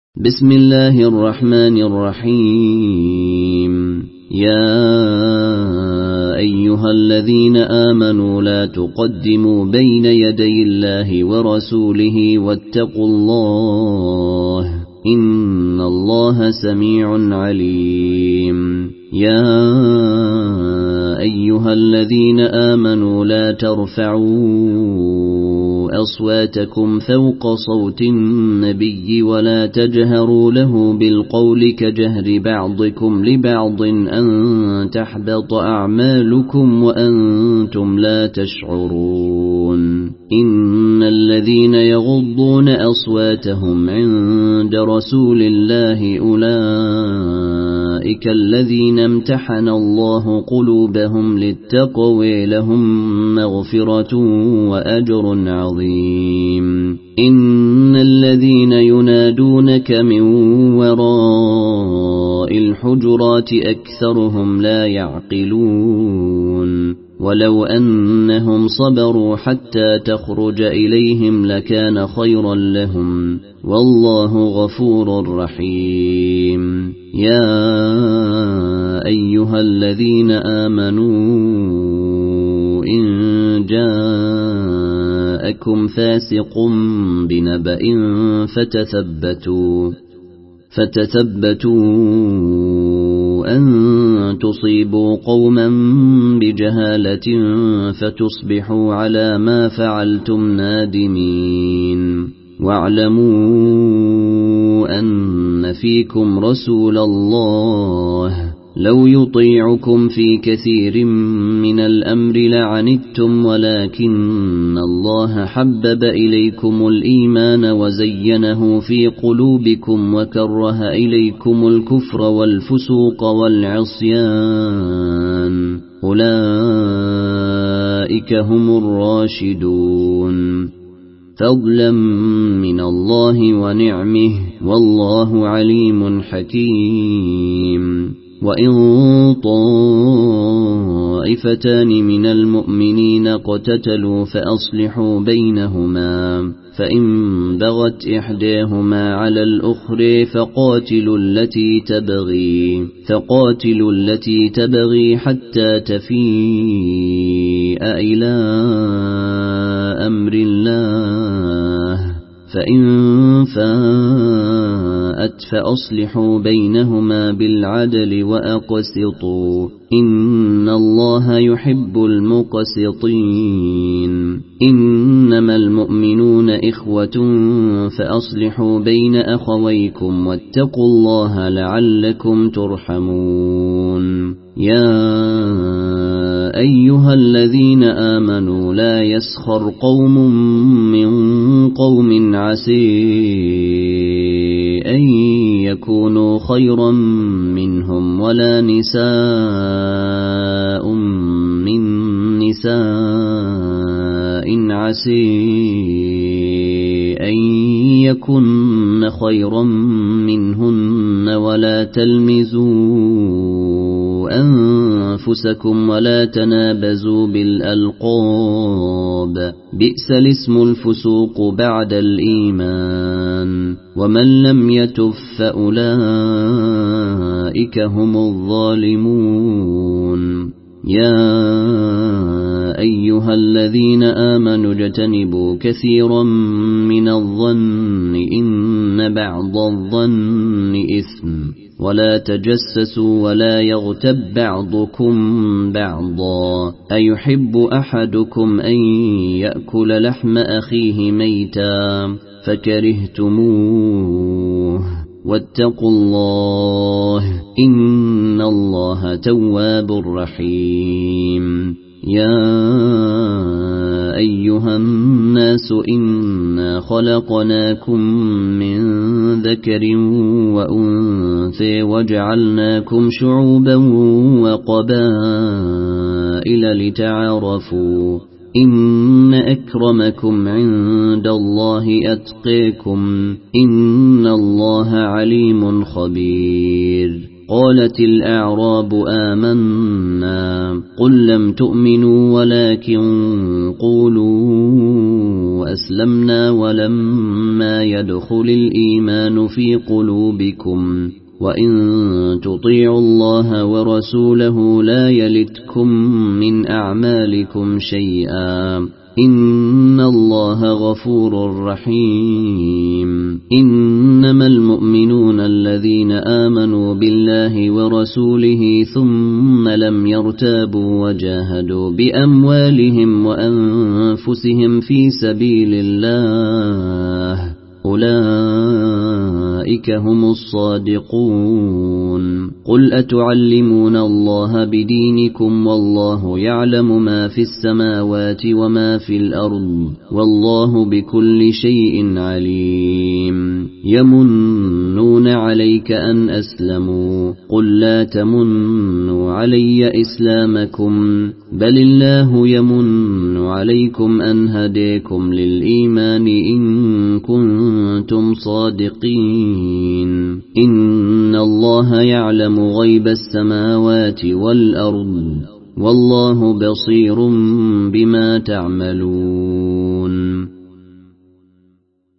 بسم الله الرحمن الرحيم. يا أيها الذين آمنوا لا تقدموا بين يدي الله ورسوله واتقوا الله إن الله سميع عليم. يا أيها الذين آمنوا لا ترفعوا أصواتكم فوق صوت النبي ولا تجهروا له بالقول كجهر بعضكم لبعض أن تحبط أعمالكم وأنتم لا تشعرون. إن الذين يغضون أصواتهم عند رسول الله أولئك الذين امتحن الله قلوبهم للتقوى لهم مغفرة وأجر عظيم. إن الذين ينادونك من وراء الحجرات أكثرهم لا يعقلون. ولو أنهم صبروا حتى تخرج إليهم لكان خيرا لهم والله غفور رحيم. يا أيها الذين آمنوا إن جاءكم فاسق بنبأ فتثبتوا أن تصيبوا قوما بجهالة فتصبحوا على ما فعلتم نادمين. واعلموا أن فيكم رسول الله لو يطيعكم في كثير من الأمر لعنتم ولكن الله حبب إليكم الإيمان وزينه في قلوبكم وكره إليكم الكفر والفسوق والعصيان أولئك هم الراشدون فضلا من الله ونعمه والله عليم حكيم. وإن طائفتان من المؤمنين اقتتلوا فأصلحوا بينهما فإن بغت إحداهما على الأخرى فقاتلوا التي تبغي حتى تفيء إلى أمر الله فإن فاءت فأصلحوا بينهما بالعدل وأقسطوا إن الله يحب المقسطين. إنما المؤمنون إخوة فأصلحوا بين أخويكم واتقوا الله لعلكم ترحمون. يا أيها الذين آمنوا لا يسخر قوم من قوم عسى أن يكونوا خيرا منهم ولا نساء من نساء عسى أن يكن خيرا منهن ولا تلمزوا أنفسكم ولا تنابزوا بالألقاب بئس الاسم الفسوق بعد الإيمان ومن لم يتب فأولئك هم الظالمون. يا أيها الذين آمنوا اجتنبوا كثيرا من الظن إن بعض الظن إثم ولا تجسسوا ولا يغتب بعضكم بعضا أيحب أحدكم أن يأكل لحم أخيه ميتا فكرهتموه واتقوا الله إن الله تواب رحيم. يا أيها الناس إنا خلقناكم من ذكر وأنثى وجعلناكم شعوبا وقبائل لتعارفوا إن أكرمكم عند الله أتقاكم إن الله عليم خبير. قالت الأعراب آمنا قل لم تؤمنوا ولكن قولوا أسلمنا ولما يدخل الإيمان في قلوبكم وإن تطيعوا الله ورسوله لا يلتكم من أعمالكم شيئا إن الله غفور رحيم إنما المؤمنون الذين آمنوا بالله ورسوله ثم لم يرتابوا وجاهدوا بأموالهم وأنفسهم في سبيل الله أولئك هم الصادقون قل أتعلمون الله بدينكم والله يعلم ما في السماوات وما في الأرض والله بكل شيء عليم يمنون عليك أن أسلموا قل لا تمنوا علي إسلامكم بل الله يمن عليكم أن هديكم للإيمان إن كنتم صادقين إن الله يعلم غيب السماوات والأرض والله بصير بما تعملون